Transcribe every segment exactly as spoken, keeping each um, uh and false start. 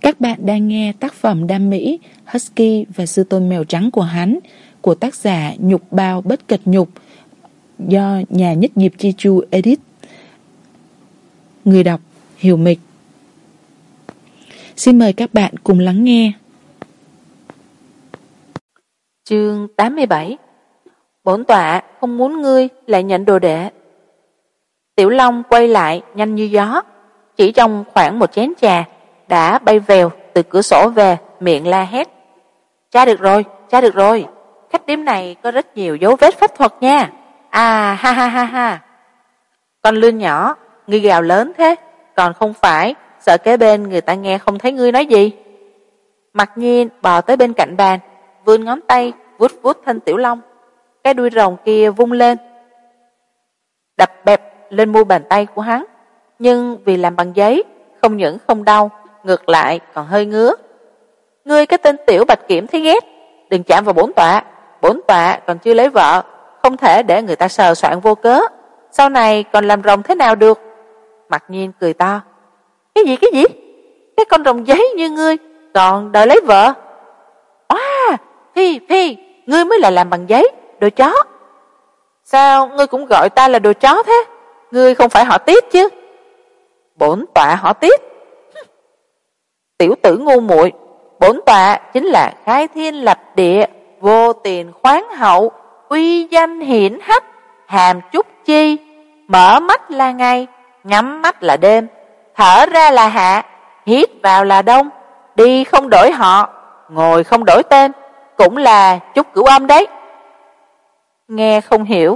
Các bạn đang nghe tác phẩm đam mỹ Husky và sư tôn mèo trắng của hắn của tác giả Nhục Bao Bất Cật Nhục do nhà nhất nghiệp Chi Chu edit. Người đọc Hiểu Mịch. Xin mời các bạn cùng lắng nghe. Chương tám mươi bảy. Bổn tọa không muốn ngươi lại nhận đồ đệ. Tiểu Long quay lại nhanh như gió, chỉ trong khoảng một chén trà đã bay vèo từ cửa sổ về, miệng la hét: "Tra được rồi, tra được rồi, khách điếm này có rất nhiều dấu vết pháp thuật nha. À ha ha ha ha. Con lươn nhỏ, ngươi gào lớn thế, còn không phải sợ kế bên người ta nghe không thấy ngươi nói gì?" Mặc Nhiên bò tới bên cạnh bàn, vươn ngón tay vuốt vuốt thân Tiểu Long. Cái đuôi rồng kia vung lên, đập bẹp lên mu bàn tay của hắn, nhưng vì làm bằng giấy, không những không đau, ngược lại còn hơi ngứa. "Ngươi cái tên tiểu bạch kiểm thấy ghét, đừng chạm vào bổn tọa, bổn tọa còn chưa lấy vợ, không thể để người ta sờ soạn vô cớ, sau này còn làm rồng thế nào được?" Mặc Nhiên cười to: "Cái gì cái gì? Cái con rồng giấy như ngươi còn đòi lấy vợ? Oa, phi phi, ngươi mới là làm bằng giấy, đồ chó." "Sao ngươi cũng gọi ta là đồ chó thế? Ngươi không phải họ Tiết chứ?" "Bổn tọa họ Tiết." "Tiểu tử ngu muội, bổn tọa chính là khai thiên lập địa, vô tiền khoáng hậu, uy danh hiển hách, hàm trúc chi, mở mắt là ngày, nhắm mắt là đêm, thở ra là hạ, hít vào là đông, đi không đổi họ, ngồi không đổi tên, cũng là Trúc Cửu Âm đấy." Nghe không hiểu.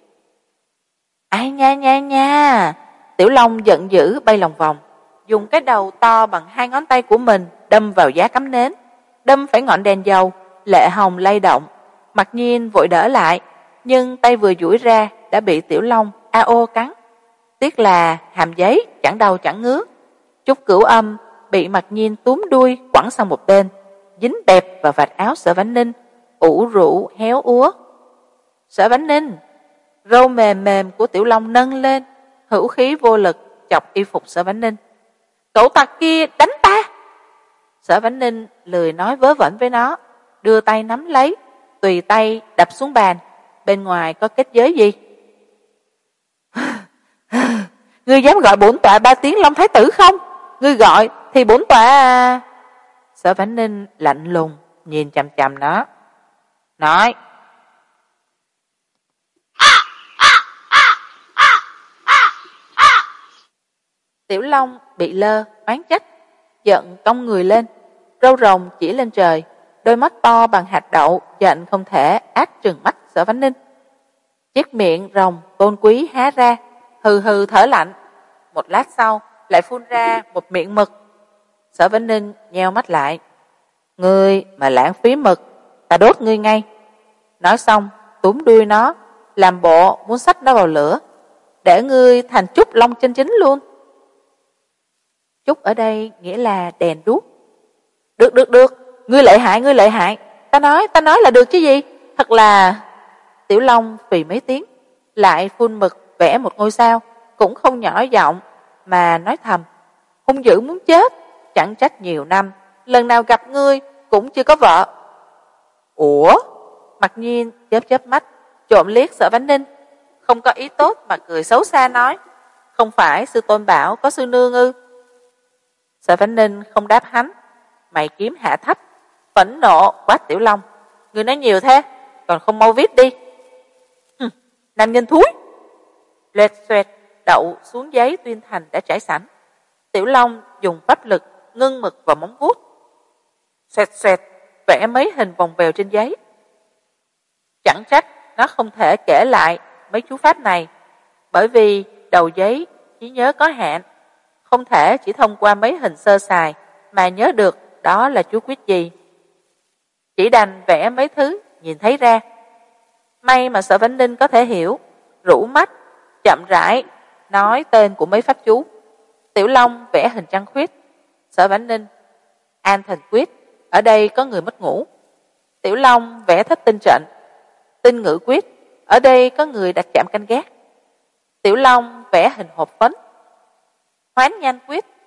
Ai nha nha nha. Tiểu Long giận dữ bay lòng vòng, dùng cái đầu to bằng hai ngón tay của mình đâm vào giá cắm nến, đâm phải ngọn đèn dầu, lệ hồng lay động. Mặc Nhiên vội đỡ lại, nhưng tay vừa duỗi ra đã bị Tiểu Long a ô cắn. Tiếc là hàm giấy chẳng đau chẳng ngứa. Trúc Cửu Âm bị Mặc Nhiên túm đuôi quẳng sang một bên, dính bẹp vào vạt áo Sở Vãn Ninh, ủ rũ héo úa. "Sở Vãn Ninh!" Râu mềm mềm của Tiểu Long nâng lên, hữu khí vô lực chọc y phục Sở Vãn Ninh. "Cậu tặc kia đánh ta!" Sở Vãn Ninh lười nói vớ vẩn với nó, đưa tay nắm lấy, tùy tay đập xuống bàn. Bên ngoài có kết giới gì? "Ngươi dám gọi bổn tọa ba tiếng Long Thái tử không? Ngươi gọi thì bổn tọa..." Sở Vãn Ninh lạnh lùng nhìn chằm chằm nó, nói: Tiểu Long bị lơ, oán trách, giận cong người lên, râu rồng chỉ lên trời, đôi mắt to bằng hạt đậu giận không thể ác trừng mắt Sở Vãn Ninh. Chiếc miệng rồng tôn quý há ra, hừ hừ thở lạnh, một lát sau lại phun ra một miệng mực. Sở Vãn Ninh nheo mắt lại: "Ngươi mà lãng phí mực, ta đốt ngươi ngay." Nói xong túm đuôi nó, làm bộ muốn xách nó vào lửa, để ngươi thành Trúc Long chân chính luôn. Trúc ở đây nghĩa là đèn đuốc. "Được được được, ngươi lợi hại, ngươi lợi hại, ta nói, ta nói là được chứ gì, thật là..." Tiểu Long phì mấy tiếng, lại phun mực vẽ một ngôi sao, cũng không nhỏ giọng mà nói thầm: "Hung dữ muốn chết, chẳng trách nhiều năm, lần nào gặp ngươi cũng chưa có vợ." "Ủa?" Mặc Nhiên chớp chớp mắt, trộm liếc Sở Vãn Ninh, không có ý tốt mà cười xấu xa nói: "Không phải sư tôn bảo có sư nương ư?" Sở Vãn Ninh không đáp hắn, mày kiếm hạ thấp, phẫn nộ quát Tiểu Long: "Ngươi nói nhiều thế, còn không mau viết đi." "Hừ, nam nhân thúi." Loẹt xoẹt đậu xuống giấy tuyên thành đã trải sẵn. Tiểu Long dùng pháp lực ngưng mực vào móng vuốt, xoẹt xoẹt vẽ mấy hình vòng vèo trên giấy. Chẳng trách nó không thể kể lại mấy chú pháp này, bởi vì đầu giấy trí nhớ có hạn, không thể chỉ thông qua mấy hình sơ sài mà nhớ được đó là chú quyết gì. Chỉ đành vẽ mấy thứ nhìn thấy ra. May mà Sở Vãn Ninh có thể hiểu, rũ mắt chậm rãi nói tên của mấy pháp chú. Tiểu Long vẽ hình trăng khuyết. Sở Vãn Ninh: "An thần quyết, ở đây có người mất ngủ." Tiểu Long vẽ thất tinh trận. Tinh ngữ quyết, ở đây có người đặt chạm canh gác. Tiểu Long vẽ hình hộp phấn. Hoán nhanh quyết,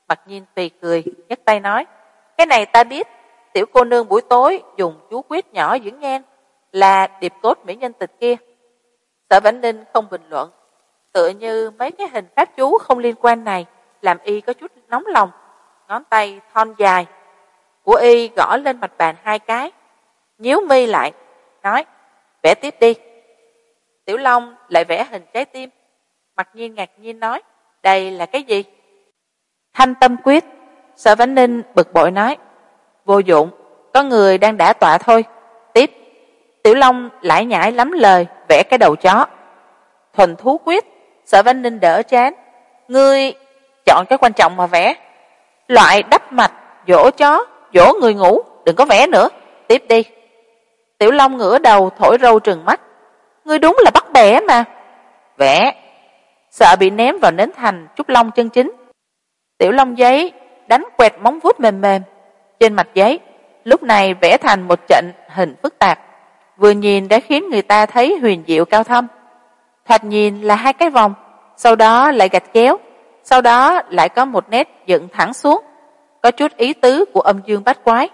Mặc Nhiên phì cười, nhấc tay nói, cái này ta biết, tiểu cô nương buổi tối dùng chú quyết nhỏ dưỡng nhan, là điệp cốt mỹ nhân tịch kia. Sở Vãnh Ninh không bình luận, tựa như mấy cái hình pháp chú không liên quan này làm y có chút nóng lòng. Ngón tay thon dài của y gõ lên mặt bàn hai cái, nhíu mi lại, nói, vẽ tiếp đi. Tiểu Long lại vẽ hình trái tim. Mặc Nhiên ngạc nhiên nói, đây là cái gì? Thanh tâm quyết. Sở Vãnh Ninh bực bội nói, vô dụng, có người đang đả tọa thôi. Tiếp. Tiểu Long lải nhải lắm lời, vẽ cái đầu chó. Thuần thú quyết. Sở Vãnh Ninh đỡ trán, ngươi chọn cái quan trọng mà vẽ. Loại đắp mạch, dỗ chó, dỗ người ngủ, đừng có vẽ nữa. Tiếp đi. Tiểu Long ngửa đầu thổi râu trừng mắt, ngươi đúng là bắt bẻ mà. Vẽ. Sợ bị ném vào nến thành trúc long chân chính. Tiểu Long giấy đánh quẹt móng vuốt mềm mềm trên mặt giấy, lúc này vẽ thành một trận hình phức tạp, vừa nhìn đã khiến người ta thấy huyền diệu cao thâm. Thoạt nhìn là hai cái vòng, sau đó lại gạch chéo, sau đó lại có một nét dựng thẳng xuống, có chút ý tứ của âm dương bát quái.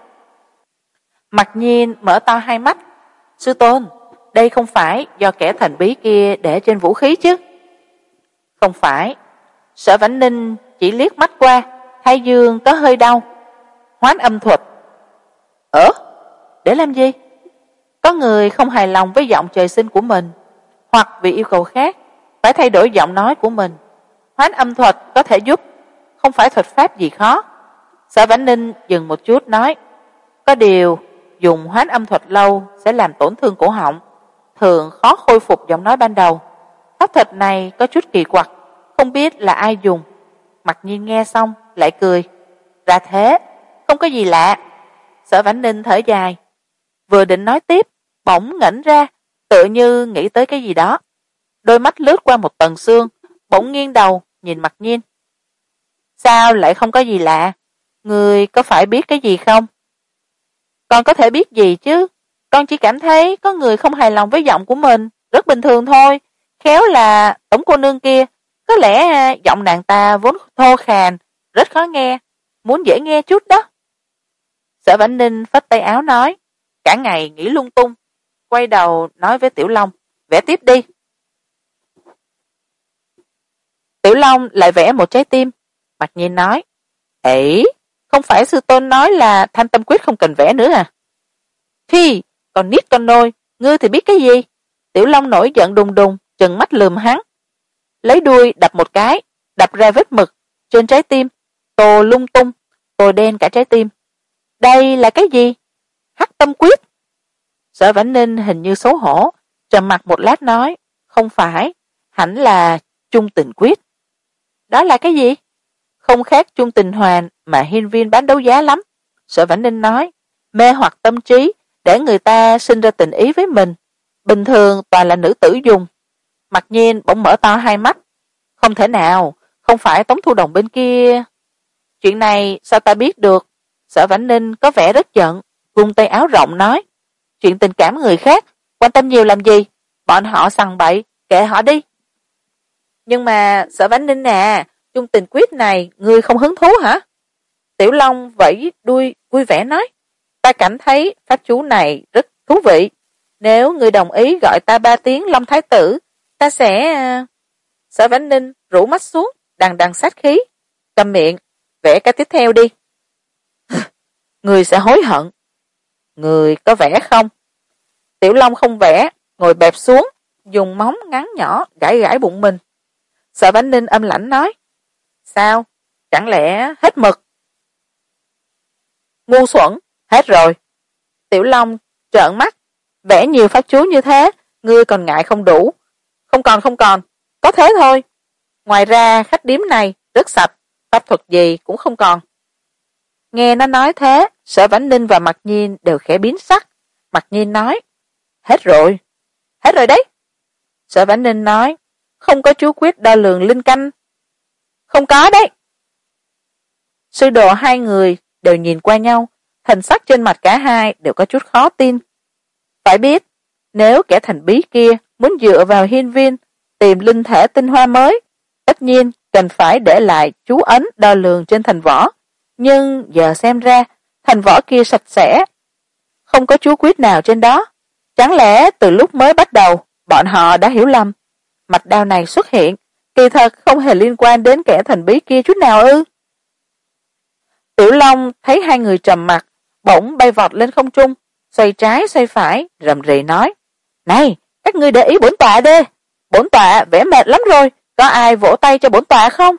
Mặc Nhiên mở to hai mắt, sư tôn, đây không phải do kẻ thần bí kia để trên vũ khí chứ? Không phải. Sở Vãnh Ninh chỉ liếc mắt qua, thái dương có hơi đau. Hoán âm thuật. Ờ? Để làm gì? Có người không hài lòng với giọng trời sinh của mình, hoặc vì yêu cầu khác phải thay đổi giọng nói của mình. Hoán âm thuật có thể giúp, không phải thuật pháp gì khó. Sở Vãnh Ninh dừng một chút nói, có điều dùng hoán âm thuật lâu sẽ làm tổn thương cổ họng, thường khó khôi phục giọng nói ban đầu. Pháp thuật này có chút kỳ quặc, không biết là ai dùng. Mặc Nhiên nghe xong lại cười, ra thế, không có gì lạ. Sở Vãnh Ninh thở dài, vừa định nói tiếp, bỗng ngẩng ra, tựa như nghĩ tới cái gì đó. Đôi mắt lướt qua một tầng xương, bỗng nghiêng đầu nhìn Mặc Nhiên. Sao lại không có gì lạ? Người có phải biết cái gì không? Con có thể biết gì chứ? Con chỉ cảm thấy có người không hài lòng với giọng của mình, rất bình thường thôi. Khéo là tổng cô nương kia, có lẽ giọng nàng ta vốn thô khàn, rất khó nghe, muốn dễ nghe chút đó. Sở Vãnh Ninh phất tay áo nói, cả ngày nghĩ lung tung, quay đầu nói với Tiểu Long, vẽ tiếp đi. Tiểu Long lại vẽ một trái tim. Mặc Nhiên nói, ấy, không phải sư tôn nói là thanh tâm quyết không cần vẽ nữa à? Phi, còn nít con nôi, ngươi thì biết cái gì? Tiểu Long nổi giận đùng đùng, trừng mắt lườm hắn, lấy đuôi đập một cái, đập ra vết mực trên trái tim, tô lung tung, tô đen cả trái tim. Đây là cái gì? Hắc tâm quyết. Sở Vãnh Ninh hình như xấu hổ, trầm mặc một lát nói, không phải, hẳn là chung tình quyết. Đó là cái gì? Không khác chung tình hoàn mà hiên viên bán đấu giá lắm. Sở Vãnh Ninh nói, mê hoặc tâm trí để người ta sinh ra tình ý với mình, bình thường toàn là nữ tử dùng. Mặc Nhiên bỗng mở to hai mắt, không thể nào, không phải Tống Thu Đồng bên kia. Chuyện này sao ta biết được? Sở Vãnh Ninh có vẻ rất giận, vung tay áo rộng nói, chuyện tình cảm người khác quan tâm nhiều làm gì, bọn họ sằng bậy, kệ họ đi. Nhưng mà Sở Vãnh Ninh à, chung tình quyết này ngươi không hứng thú hả? Tiểu Long vẫy đuôi vui vẻ nói, ta cảm thấy pháp chú này rất thú vị, nếu ngươi đồng ý gọi ta ba tiếng Long Thái Tử, ta sẽ... Sở Vãnh Ninh rũ mắt xuống, đằng đằng sát khí, cầm miệng, vẽ cái tiếp theo đi. Người sẽ hối hận. Người có vẽ không? Tiểu Long không vẽ, ngồi bẹp xuống, dùng móng ngắn nhỏ gãi gãi bụng mình. Sở Vãnh Ninh âm lãnh nói, sao? Chẳng lẽ hết mực? Ngu xuẩn, hết rồi. Tiểu Long trợn mắt, vẽ nhiều pháp chú như thế, ngươi còn ngại không đủ. Không còn không còn, có thế thôi. Ngoài ra khách điếm này rất sạch, pháp thuật gì cũng không còn. Nghe nó nói thế, Sở Vãnh Ninh và Mặc Nhiên đều khẽ biến sắc. Mặc Nhiên nói, hết rồi. Hết rồi đấy. Sở Vãnh Ninh nói, không có chú quyết đo lường linh canh. Không có đấy. Sư đồ hai người đều nhìn qua nhau, thần sắc trên mặt cả hai đều có chút khó tin. Phải biết, nếu kẻ thần bí kia muốn dựa vào hiên viên tìm linh thể tinh hoa mới, tất nhiên cần phải để lại chú ấn đo lường trên thành võ, nhưng giờ xem ra thành võ kia sạch sẽ, không có chú quyết nào trên đó. Chẳng lẽ từ lúc mới bắt đầu bọn họ đã hiểu lầm, mạch đao này xuất hiện kỳ thật không hề liên quan đến kẻ thần bí kia chút nào ư? Tiểu Long thấy hai người trầm mặc, bỗng bay vọt lên không trung, xoay trái xoay phải, rầm rì nói: "Này, các ngươi để ý bổn tọa đi, bổn tọa vẻ mệt lắm rồi, có ai vỗ tay cho bổn tọa không?"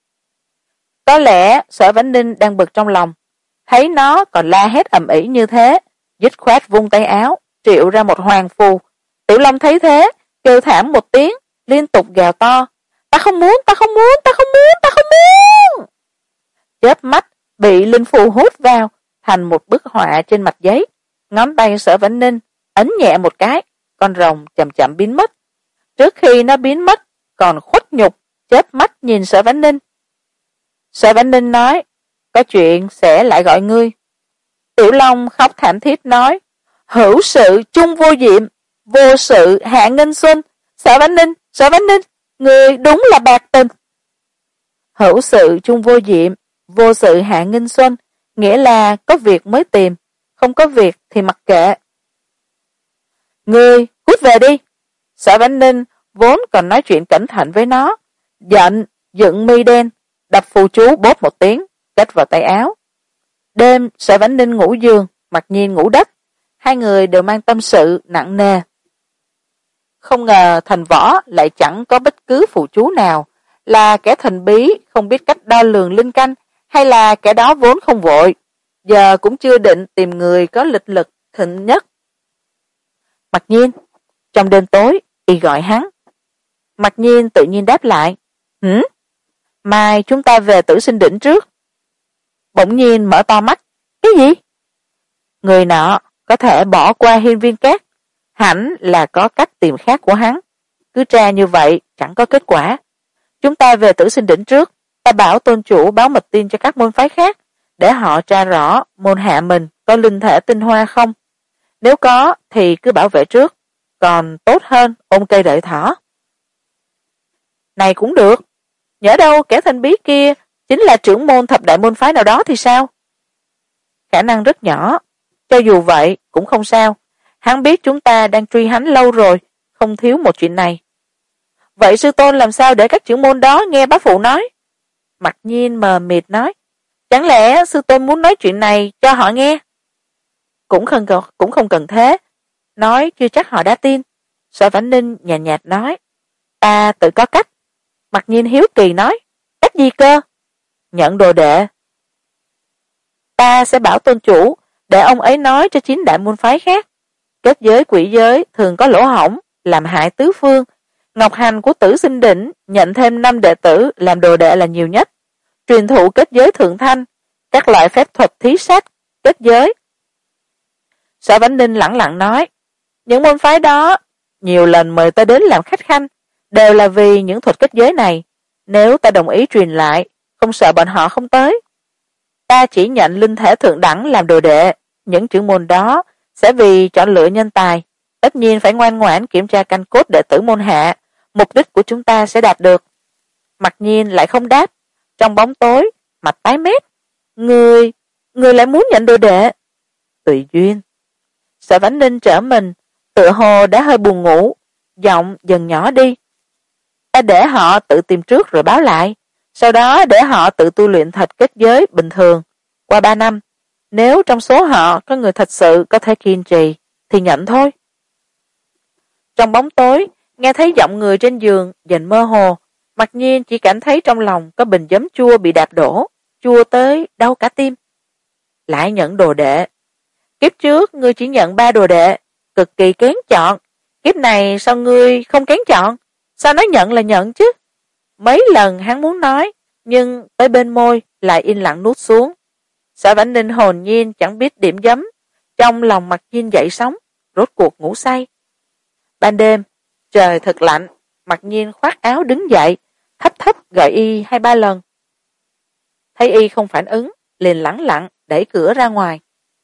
Có lẽ Sở Vãn Ninh đang bực trong lòng, thấy nó còn la hét ầm ĩ như thế, dứt khoát vung tay áo, triệu ra một hoàng phù. Tiểu Long thấy thế, kêu thảm một tiếng, liên tục gào to: "Ta không muốn, ta không muốn, ta không muốn, ta không muốn!" Chớp mắt bị linh phù hút vào thành một bức họa trên mặt giấy. Ngón tay Sở Vãn Ninh ấn nhẹ một cái, con rồng chậm chậm biến mất. Trước khi nó biến mất còn khuất nhục chớp mắt nhìn Sở Vãn Ninh. Sở Vãn Ninh nói: "Có chuyện sẽ lại gọi ngươi." Tiểu Long khóc thảm thiết nói: "Hữu sự chung vô diệm, vô sự hạ nghênh xuân. Sở Vãn Ninh, Sở Vãn Ninh, ngươi đúng là bạc tình." Hữu sự chung vô diệm, vô sự hạ nghênh xuân, nghĩa là có việc mới tìm, không có việc thì mặc kệ. "Ngươi cút về đi." Sở Vãn Ninh vốn còn nói chuyện cẩn thận với nó, giận dựng mi đen, đập phù chú bóp một tiếng, cất vào tay áo. Đêm Sở Vãn Ninh ngủ giường, Mặc Nhiên ngủ đất, hai người đều mang tâm sự nặng nề. Không ngờ Thành Võ lại chẳng có bất cứ phù chú nào, là kẻ thần bí không biết cách đo lường linh căn, hay là kẻ đó vốn không vội, giờ cũng chưa định tìm người có lịch lực thịnh nhất. Mặc Nhiên, trong đêm tối, y gọi hắn. Mặc Nhiên tự nhiên đáp lại: "Hử? Mai chúng ta về Tử Sinh Đỉnh trước." Bỗng nhiên mở to mắt: "Cái gì?" Người nọ có thể bỏ qua Hiên Viên Cát, hẳn là có cách tìm khác của hắn. Cứ tra như vậy chẳng có kết quả. Chúng ta về Tử Sinh Đỉnh trước, ta bảo tôn chủ báo mật tin cho các môn phái khác, để họ tra rõ môn hạ mình có linh thể tinh hoa không. Nếu có thì cứ bảo vệ trước, còn tốt hơn ôm cây đợi thỏ. Này cũng được, nhỡ đâu kẻ thần bí kia chính là trưởng môn thập đại môn phái nào đó thì sao? Khả năng rất nhỏ, cho dù vậy cũng không sao. Hắn biết chúng ta đang truy hắn lâu rồi, không thiếu một chuyện này. Vậy sư tôn làm sao để các trưởng môn đó nghe bá phụ nói? Mặc Nhiên mờ mịt nói: "Chẳng lẽ sư tôn muốn nói chuyện này cho họ nghe?" Cũng không cần, cũng không cần thế. Nói chưa chắc họ đã tin. Sở Vãn Ninh nhàn nhạt, nhạt nói: "Ta tự có cách." Mặc Nhiên hiếu kỳ nói: "Cách gì cơ?" "Nhận đồ đệ. Ta sẽ bảo tôn chủ để ông ấy nói cho chín đại môn phái khác. Kết giới quỷ giới thường có lỗ hổng, làm hại tứ phương. Ngọc hành của Tử Sinh Đỉnh nhận thêm năm đệ tử làm đồ đệ là nhiều nhất. Truyền thụ kết giới thượng thanh, các loại phép thuật thí sát, kết giới." Sở Vãn Ninh lẳng lặng nói: "Những môn phái đó nhiều lần mời ta đến làm khách khanh, đều là vì những thuật kết giới này. Nếu ta đồng ý truyền lại, không sợ bọn họ không tới. Ta chỉ nhận linh thể thượng đẳng làm đồ đệ, những trưởng môn đó sẽ vì chọn lựa nhân tài, tất nhiên phải ngoan ngoãn kiểm tra canh cốt đệ tử môn hạ, mục đích của chúng ta sẽ đạt được." Mặc Nhiên lại không đáp, trong bóng tối, mặt tái mét. Người, người lại muốn nhận đồ đệ? Tùy duyên. Sở Vãn Ninh trở mình, tựa hồ đã hơi buồn ngủ, giọng dần nhỏ đi. Ta để họ tự tìm trước rồi báo lại, sau đó để họ tự tu luyện thật kết giới bình thường. Qua ba năm, nếu trong số họ có người thật sự có thể kiên trì, thì nhận thôi. Trong bóng tối, nghe thấy giọng người trên giường dần mơ hồ, Mặc Nhiên chỉ cảm thấy trong lòng có bình giấm chua bị đạp đổ, chua tới đau cả tim. Lại nhận đồ đệ. Kiếp trước ngươi chỉ nhận ba đồ đệ, cực kỳ kén chọn. Kiếp này sao ngươi không kén chọn? Sao nói nhận là nhận chứ? Mấy lần hắn muốn nói, nhưng tới bên môi lại yên lặng nuốt xuống. Sở Vãn Ninh hồn nhiên chẳng biết điểm giấm, trong lòng Mặc Nhiên dậy sóng, rốt cuộc ngủ say. Ban đêm, trời thật lạnh, Mặc Nhiên khoác áo đứng dậy, thấp thấp gọi y hai ba lần. Thấy y không phản ứng, liền lẳng lặng đẩy cửa ra ngoài.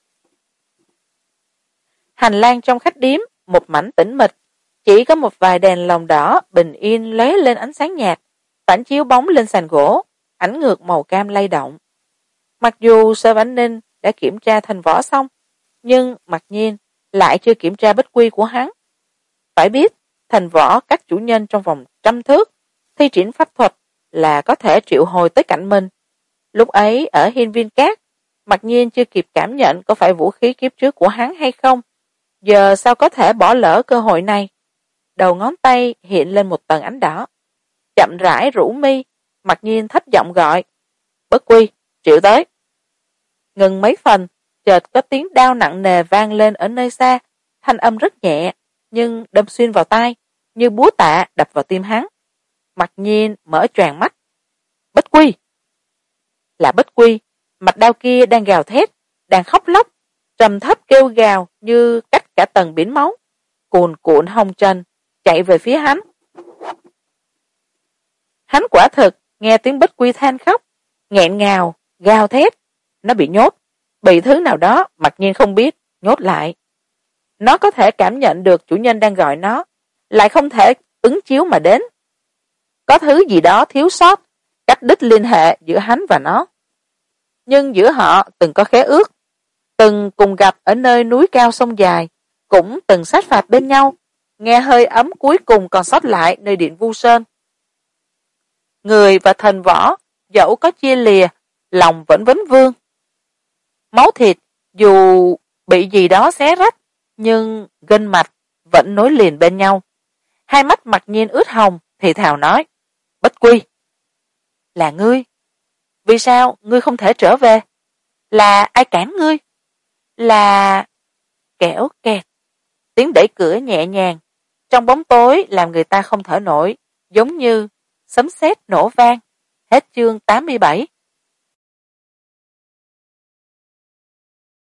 Hành lang trong khách điếm một mảnh tĩnh mịch, chỉ có một vài đèn lồng đỏ bình yên lóe lên ánh sáng nhạt, phản chiếu bóng lên sàn gỗ, ảnh ngược màu cam lay động. Mặc dù Sở Vãn Ninh đã kiểm tra thành võ xong, nhưng mặc nhiên lại chưa kiểm tra bích quy của hắn. Phải biết, thành võ các chủ nhân trong vòng trăm thước, thi triển pháp thuật là có thể triệu hồi tới cạnh mình. Lúc ấy ở hiên viên cát, mặc nhiên chưa kịp cảm nhận có phải vũ khí kiếp trước của hắn hay không. Giờ sao có thể bỏ lỡ cơ hội này? Đầu ngón tay hiện lên một tầng ánh đỏ. Chậm rãi rũ mi, mặc nhiên thấp giọng gọi. Bất quy, triệu tới. Ngừng mấy phần, chợt có tiếng đao nặng nề vang lên ở nơi xa, thanh âm rất nhẹ, nhưng đâm xuyên vào tai, như búa tạ đập vào tim hắn. Mặc nhiên mở choàng mắt. Bích quy! Là Bích quy, mạch đao kia đang gào thét, đang khóc lóc, trầm thấp kêu gào như cách cả tầng biển máu, cuồn cuộn hồng trần, chạy về phía hắn. Hắn quả thực nghe tiếng Bích quy than khóc, nghẹn ngào, gào thét. Nó bị nhốt, bị thứ nào đó mặc nhiên không biết, nhốt lại. Nó có thể cảm nhận được chủ nhân đang gọi nó, lại không thể ứng chiếu mà đến. Có thứ gì đó thiếu sót, cắt đứt liên hệ giữa hắn và nó. Nhưng giữa họ từng có khế ước, từng cùng gặp ở nơi núi cao sông dài, cũng từng sát phạt bên nhau, nghe hơi ấm cuối cùng còn sót lại nơi điện Vu Sơn. Người và thần võ, dẫu có chia lìa, lòng vẫn vấn vương. Máu thịt, dù bị gì đó xé rách, nhưng gân mạch vẫn nối liền bên nhau. Hai mắt mặc nhiên ướt hồng, thì thào nói, Bích quy, là ngươi. Vì sao ngươi không thể trở về? Là ai cản ngươi? Là... Kẻo kẹt. Tiếng đẩy cửa nhẹ nhàng, trong bóng tối làm người ta không thở nổi, giống như sấm sét nổ vang. Hết chương tám mươi bảy.